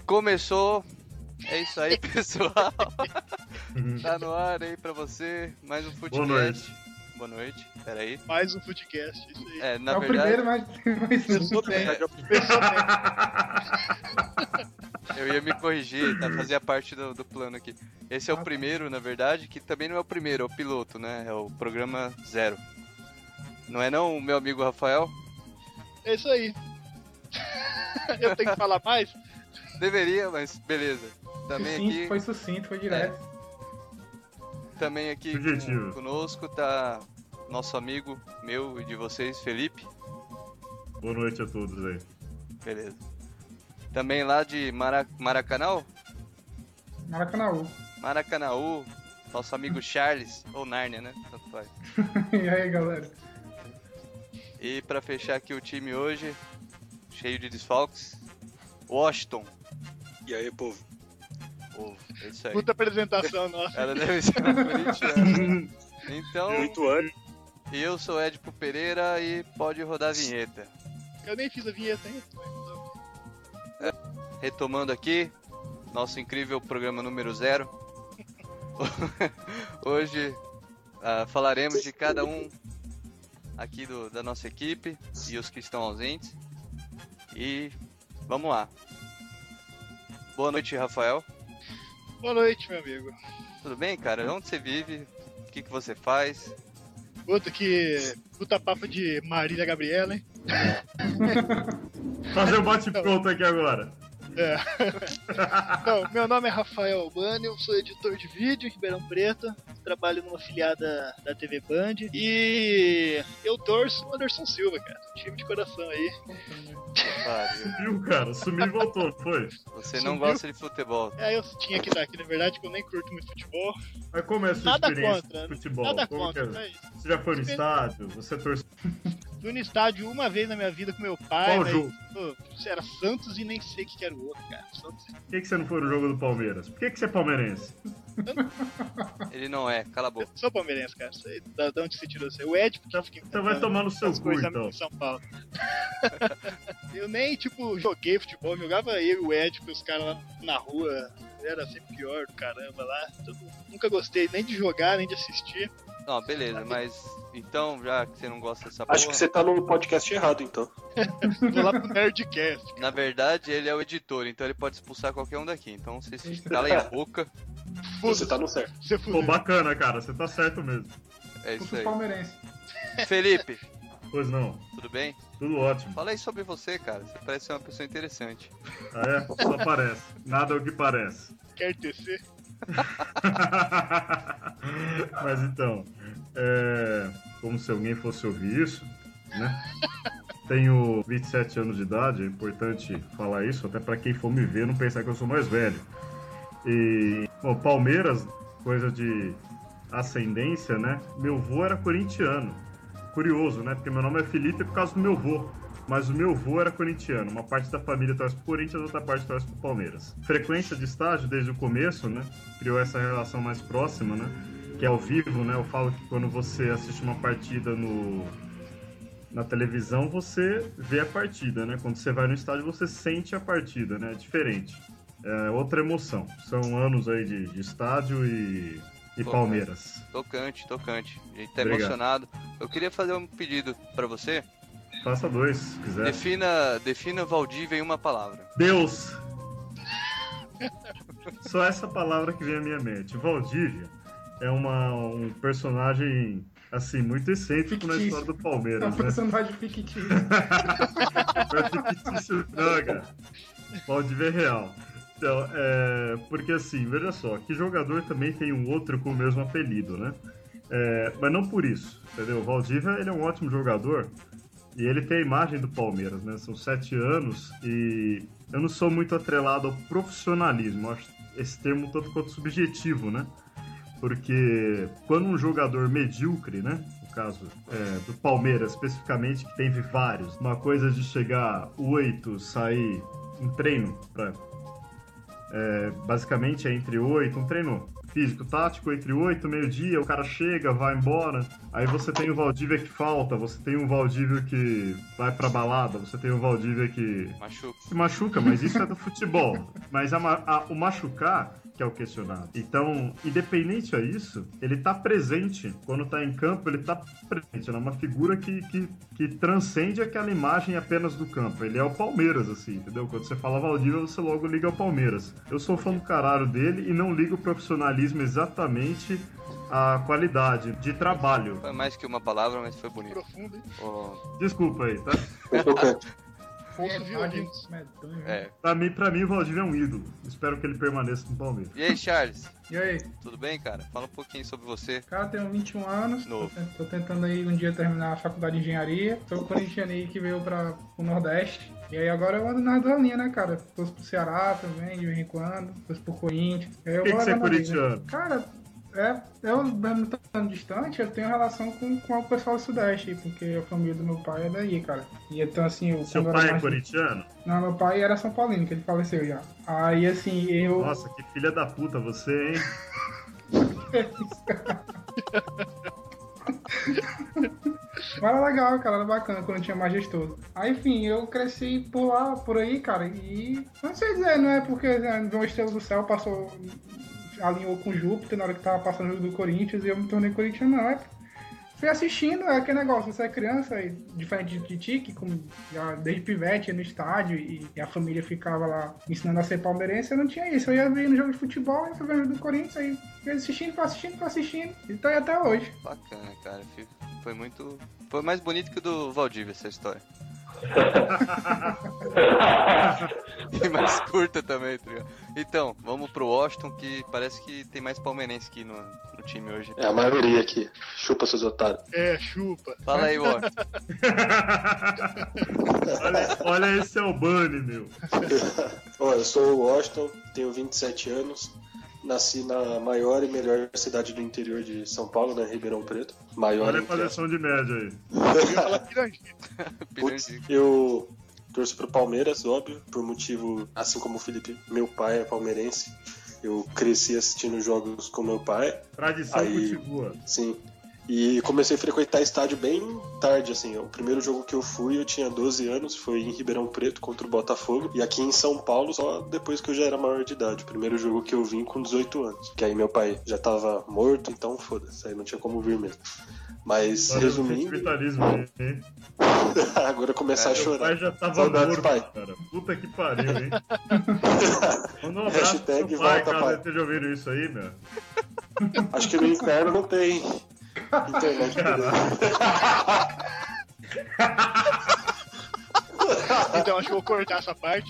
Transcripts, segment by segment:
Começou, é isso aí, pessoal. Tá no ar aí pra você, mais um Footcast. Boa noite. Boa noite, peraí. Mais um Footcast, isso aí. Na o verdade, primeiro, mas Pensou bem, pensou bem. eu ia me corrigir, tá? Fazia parte do plano aqui. Esse é o primeiro, na verdade, que também não é o primeiro, é o piloto, né? É o programa 0. Não é não, meu amigo Rafael? É isso aí. Eu tenho que falar mais? Deveria, mas beleza. Também aqui, foi sucinto, foi direto. também aqui Objetivo. conosco tá nosso amigo, meu e de vocês, Felipe. Boa noite a todos aí. Beleza. Também lá de Maracanã, Maracanaú, nosso amigo Charles, ou Nárnia, né? Tanto faz. E aí, galera? E pra fechar aqui o time hoje, cheio de desfalques, Washington. E aí, povo? É isso aí. Puta apresentação nossa. Ela deve ser uma corintiana. Então, Muito ano. eu sou Edipo Pereira e pode rodar a vinheta. Eu nem fiz a vinheta ainda. Retomando aqui, nosso incrível programa número 0. Hoje falaremos de cada um aqui da nossa equipe e os que estão ausentes. E vamos lá. Boa noite, Rafael. Boa noite, meu amigo. Tudo bem, cara? Onde você vive? O que você faz? Puta papo de Marília Gabriela, hein? Fazer um bate-pronto aqui agora. É. Então, meu nome é Rafael Albani, eu sou editor de vídeo em Ribeirão Preto, trabalho numa filiada da TV Band e eu torço o Anderson Silva, cara, time de coração aí. Pariu. Sumiu, cara. Sumiu e voltou, não foi? Você não Sumiu? gosta de futebol. Eu tinha que dar aqui, na verdade, que eu nem curto muito futebol. Mas como é a sua Nada experiência contra, de futebol? nada Como contra, que é? não é isso. Você já foi no estádio? Você torce Fui no estádio uma vez na minha vida com meu pai, qual mas jogo? pô, era Santos e nem sei o que era o outro, cara. Santos. Por que você não foi no jogo do Palmeiras? Por que você é palmeirense? Ele não é, cala a Eu boca. sou palmeirense, cara. Sei da onde você tirou isso aí. O Ed, porque fica Então vai tomar no seu essas cu, coisas então. em São Paulo. Eu nem, joguei futebol. Jogava eu e o Ed com os caras lá na rua. Era sempre pior do caramba lá. Nunca gostei nem de jogar, nem de assistir. Não, beleza, mas então, já que você não gosta dessa porra... Acho que você tá no podcast errado, então. Vou lá pro Nerdcast. Na verdade, ele é o editor, então ele pode expulsar qualquer um daqui. Então você se cala aí a boca. Você tá no certo. Você Pô, fudeu. bacana, cara. Você tá certo mesmo. É isso Puta aí. palmeirense. Felipe, Pois não. tudo bem? Tudo ótimo. Fala aí sobre você, cara. Você parece ser uma pessoa interessante. Ah, é? Só parece. Nada é o que parece. Quer tecer? Mas então, como se alguém fosse ouvir isso, né? Tenho 27 anos de idade, é importante falar isso, até para quem for me ver não pensar que eu sou mais velho. E, bom, Palmeiras, coisa de ascendência, né? Meu avô era corintiano. Curioso, né? Porque meu nome é Felipe por causa do meu avô. Mas o meu avô era corintiano. Uma parte da família torce pro Corinthians, outra parte torce pro Palmeiras. Frequência de estádio desde o começo, né? Criou essa relação mais próxima, né? Que é ao vivo, né? Eu falo que quando você assiste uma partida na televisão, você vê a partida, né? Quando você vai no estádio, você sente a partida, né? É diferente. É outra emoção. São anos aí de estádio e Palmeiras. Tocante. A gente tá Obrigado. emocionado. Eu queria fazer um pedido pra você. Faça dois, se quiser. Defina Valdívia em uma palavra. Deus! Só essa palavra que vem à minha mente. Valdívia é um personagem, assim, muito excêntrico na história do É um Palmeiras, né? personagem fictício. Não é fictício, não, cara. Valdívia é real. Então, porque assim, veja só, que jogador também tem um outro com o mesmo apelido, né? Mas não por isso, entendeu? O Valdívia, ele é um ótimo jogador e ele tem a imagem do Palmeiras, né? São 7 anos e eu não sou muito atrelado ao profissionalismo, eu acho esse termo um tanto quanto subjetivo, né? Porque quando um jogador medíocre, né? No caso do Palmeiras especificamente, que teve vários, uma coisa de chegar 8, sair em treino, basicamente é entre 8, um treino físico, tático, entre 8 e meio-dia, o cara chega, vai embora, aí você tem o Valdívia que falta, você tem um Valdívia que vai pra balada, você tem o Valdívia que Machuca. machuca, mas isso é do futebol. Mas o machucar que é o questionado. Então, independente a isso, ele tá presente. Quando tá em campo, ele tá presente. Ele é uma figura que transcende aquela imagem apenas do campo. Ele é o Palmeiras, assim, entendeu? Quando você fala Valdívia, você logo liga ao Palmeiras. Eu sou fã do caralho dele e não ligo o profissionalismo exatamente a qualidade de trabalho. Foi mais que uma palavra, mas foi bonito. Profundo, hein? Desculpa aí, tá? Poucos violinos. Pra mim, o Valdívia é um ídolo. Espero que ele permaneça no Palmeiras. E aí, Charles? E aí? Tudo bem, cara? Fala um pouquinho sobre você. Cara, tenho 21 anos. Novo. Tô tentando aí um dia terminar a faculdade de engenharia. Sou o corintiano aí que veio o Nordeste. E aí agora eu ando nas duas linhas, né, cara? Torço pro Ceará também, de vez em quando. Torço pro Corinthians. Por que você é corintiano? Cara, eu mesmo estando distante, eu tenho relação com o pessoal do Sudeste, porque a família do meu pai é daí, cara. E então, assim... Seu pai é corintiano? Não, meu pai era São Paulino, que ele faleceu já. Aí, assim, eu... Nossa, que filha da puta você, hein? Mas era legal, cara, era bacana quando tinha majestoso. Aí, enfim, eu cresci por lá, por aí, cara, e... Não sei dizer, não é porque uma estrela do céu passou... alinhou com Júpiter na hora que tava passando o jogo do Corinthians e eu me tornei corintiano, não. Fui assistindo, é aquele negócio, você é criança, diferente de ti, que já desde pivete ia no estádio e a família ficava lá ensinando a ser palmeirense, eu não tinha isso. Eu ia ver no jogo de futebol, eu fui ver o jogo do Corinthians, aí fui assistindo, e tô aí até hoje. Bacana, cara. Foi mais bonito que o do Valdívia essa história. E mais curta também, tá ligado? Então, vamos pro Washington, que parece que tem mais palmeirense aqui no time hoje. É a maioria aqui. Chupa, seus otários. É, chupa. Fala aí, Washington. olha esse é o Bunny, meu. Olha, eu sou o Washington, tenho 27 anos. Nasci na maior e melhor cidade do interior de São Paulo, né? Ribeirão Preto. Maior. Olha a avaliação de média aí. Eu ia falar Pirangi. Putz, eu torço pro Palmeiras, óbvio, por motivo, assim como o Felipe, meu pai é palmeirense. Eu cresci assistindo jogos com meu pai. Tradição continua. Sim. E comecei a frequentar estádio bem tarde, assim. O primeiro jogo que eu fui, eu tinha 12 anos, foi em Ribeirão Preto contra o Botafogo. E aqui em São Paulo, só depois que eu já era maior de idade. O primeiro jogo que eu vim com 18 anos. Que aí meu pai já tava morto, então foda-se, aí não tinha como vir mesmo. Mas, resumindo... Hein? Agora começar a chorar. Meu pai já tava Saudades, morto, pai. cara. Puta que pariu, hein? Manda um abraço Hashtag pro seu pai, volta, caso pai. ele esteja ouvindo isso aí, meu. Acho que no inferno não tem internet. Então acho que eu vou cortar essa parte.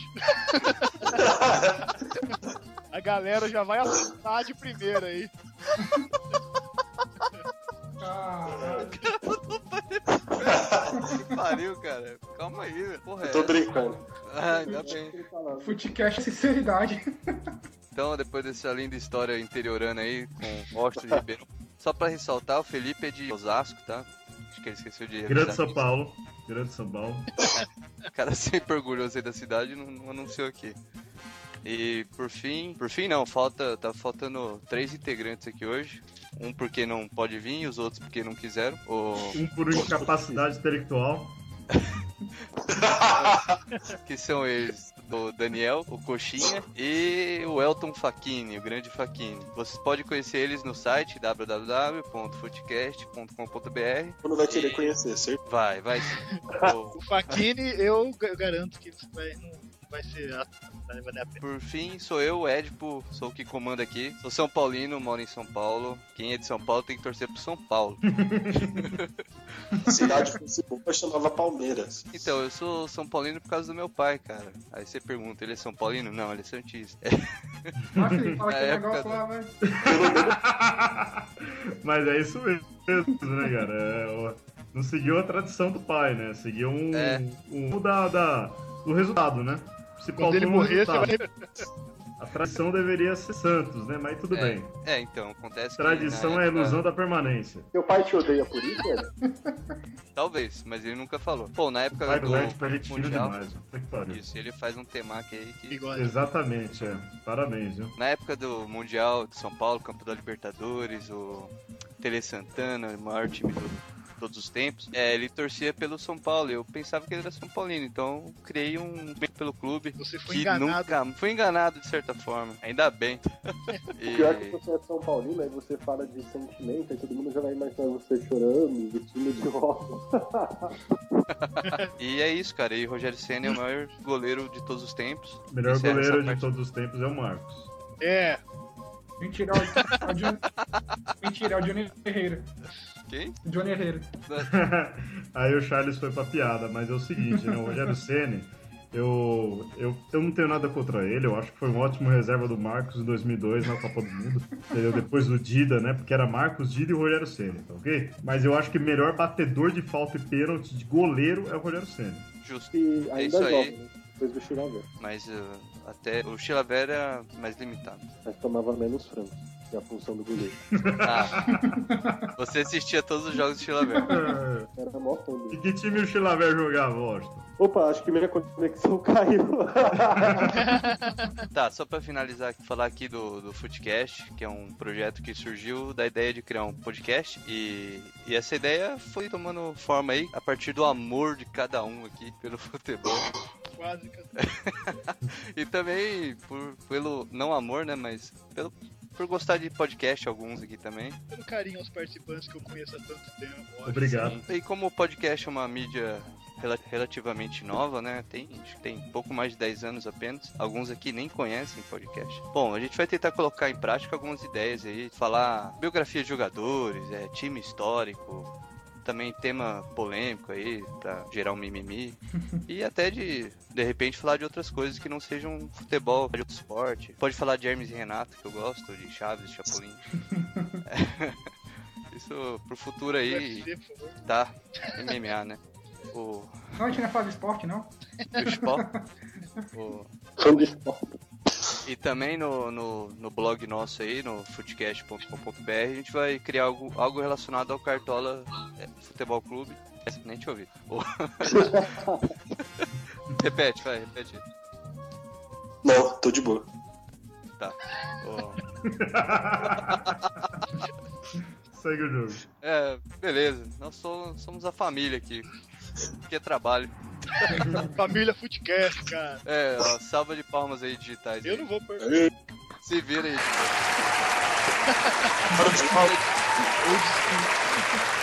A galera já vai assustar de primeira aí. Que pariu, cara. Calma aí, velho. Porra, Tô brincando. Ah, ainda bem. Futecast é sinceridade. Então, depois dessa linda história interiorana aí, com Washington e Ribeirão, só pra ressaltar, o Felipe é de Osasco, tá? Acho que ele esqueceu de avisar. Grande São Paulo. Grande São Paulo. O cara sempre orgulhoso aí da cidade não anunciou aqui. E por fim não, tá faltando 3 integrantes aqui hoje. Um porque não pode vir e os outros porque não quiseram. Um por incapacidade intelectual. Que são eles, o Daniel, o Coxinha e o Elton Facchini, o grande Facchini. Vocês podem conhecer eles no site www.footcast.com.br. Não vai querer conhecer, certo? Vai sim. O Facchini, eu garanto que não vai ser. Vai valer a pena. Por fim, sou eu, o Edipo, sou o que comanda aqui. Sou São Paulino, moro em São Paulo. Quem é de São Paulo tem que torcer pro São Paulo. A cidade principal chamava Palmeiras. Então, eu sou São Paulino por causa do meu pai, cara. Aí você pergunta, ele é São Paulino? Não, ele é santista. Ah, Felipe, fala Na aquele época negócio lá, vai. Mas é isso mesmo, né, cara? Não seguiu a tradição do pai, né? Seguiu do resultado, né? Se Quando ele morrer, você vai. A tradição deveria ser Santos, né? Mas tudo bem. Então, acontece que Tradição é a ilusão da permanência. Seu pai te odeia por isso, velho? Talvez, mas ele nunca falou. Pô, na época Vai do do Ed, ele tira Mundial, demais. Puta que pariu. isso, ele faz um temaki aí que... Igual. Exatamente, Parabéns, viu? Na época do Mundial de São Paulo, campo da Libertadores, o Tele Santana, o maior time do todos os tempos, ele torcia pelo São Paulo. Eu pensava que ele era São Paulino, então criei um pelo clube. Você foi que enganado. Nunca fui enganado de certa forma, ainda bem. O pior é que você é São Paulino, aí você fala de sentimento, aí todo mundo já vai imaginar você chorando, vestindo de rosa. E é isso, cara. E Rogério Ceni é o maior goleiro de todos os tempos. O melhor Encerra goleiro essa de parte. todos os tempos é o Marcos. É, Mentira, é o Johnny Herrera. Quem? Johnny Herrera. Aí o Charles foi pra piada, mas é o seguinte, né? O Rogério Ceni, eu não tenho nada contra ele, eu acho que foi um ótimo reserva do Marcos em 2002 na Copa do Mundo, entendeu? Depois do Dida, né? Porque era Marcos, Dida e o Rogério Ceni, tá ok? Mas eu acho que o melhor batedor de falta e pênalti de goleiro é o Rogério Ceni. Justo. E É ainda isso joga, aí. né? Depois do Chilavert. Mas até o Chilavert era mais limitado. Mas tomava menos frango. É a função do goleiro. Ah, você assistia todos os jogos do Chilavert. Era mó fã E dele. que time o Chilavert jogava, Washington? Opa, acho que minha conexão caiu. Tá, só pra finalizar aqui, falar aqui do Footcast, que é um projeto que surgiu da ideia de criar um podcast. E essa ideia foi tomando forma aí a partir do amor de cada um aqui pelo futebol. quase que eu E também pelo, não amor, né, mas por gostar de podcast, alguns aqui também. pelo carinho aos participantes que eu conheço há tanto tempo. Ó. Obrigado. E como o podcast é uma mídia relativamente nova, né? Acho que tem pouco mais de 10 anos apenas. Alguns aqui nem conhecem podcast. Bom, a gente vai tentar colocar em prática algumas ideias aí. Falar biografia de jogadores, time histórico, também tema polêmico aí, pra gerar um mimimi. E até de repente, falar de outras coisas que não sejam futebol, de outro esporte. Pode falar de Hermes e Renato, que eu gosto, de Chaves, de Chapolin. Isso pro futuro aí, UFC, por favor. tá? MMA, né? O Não, a gente não fala de esporte, não. esporte. Fã de esporte. E também no blog nosso aí, no footcast.com.br, a gente vai criar algo relacionado ao Cartola Futebol Clube. Nem te ouvi. Repete. Não, tô de boa. Tá. Segue o jogo. Beleza. Nós somos a família aqui. Que é trabalho. Família Footcast, cara. Salva de palmas aí digitais. Eu Aí. não vou perder. Se vira aí. Para de falar. Old school.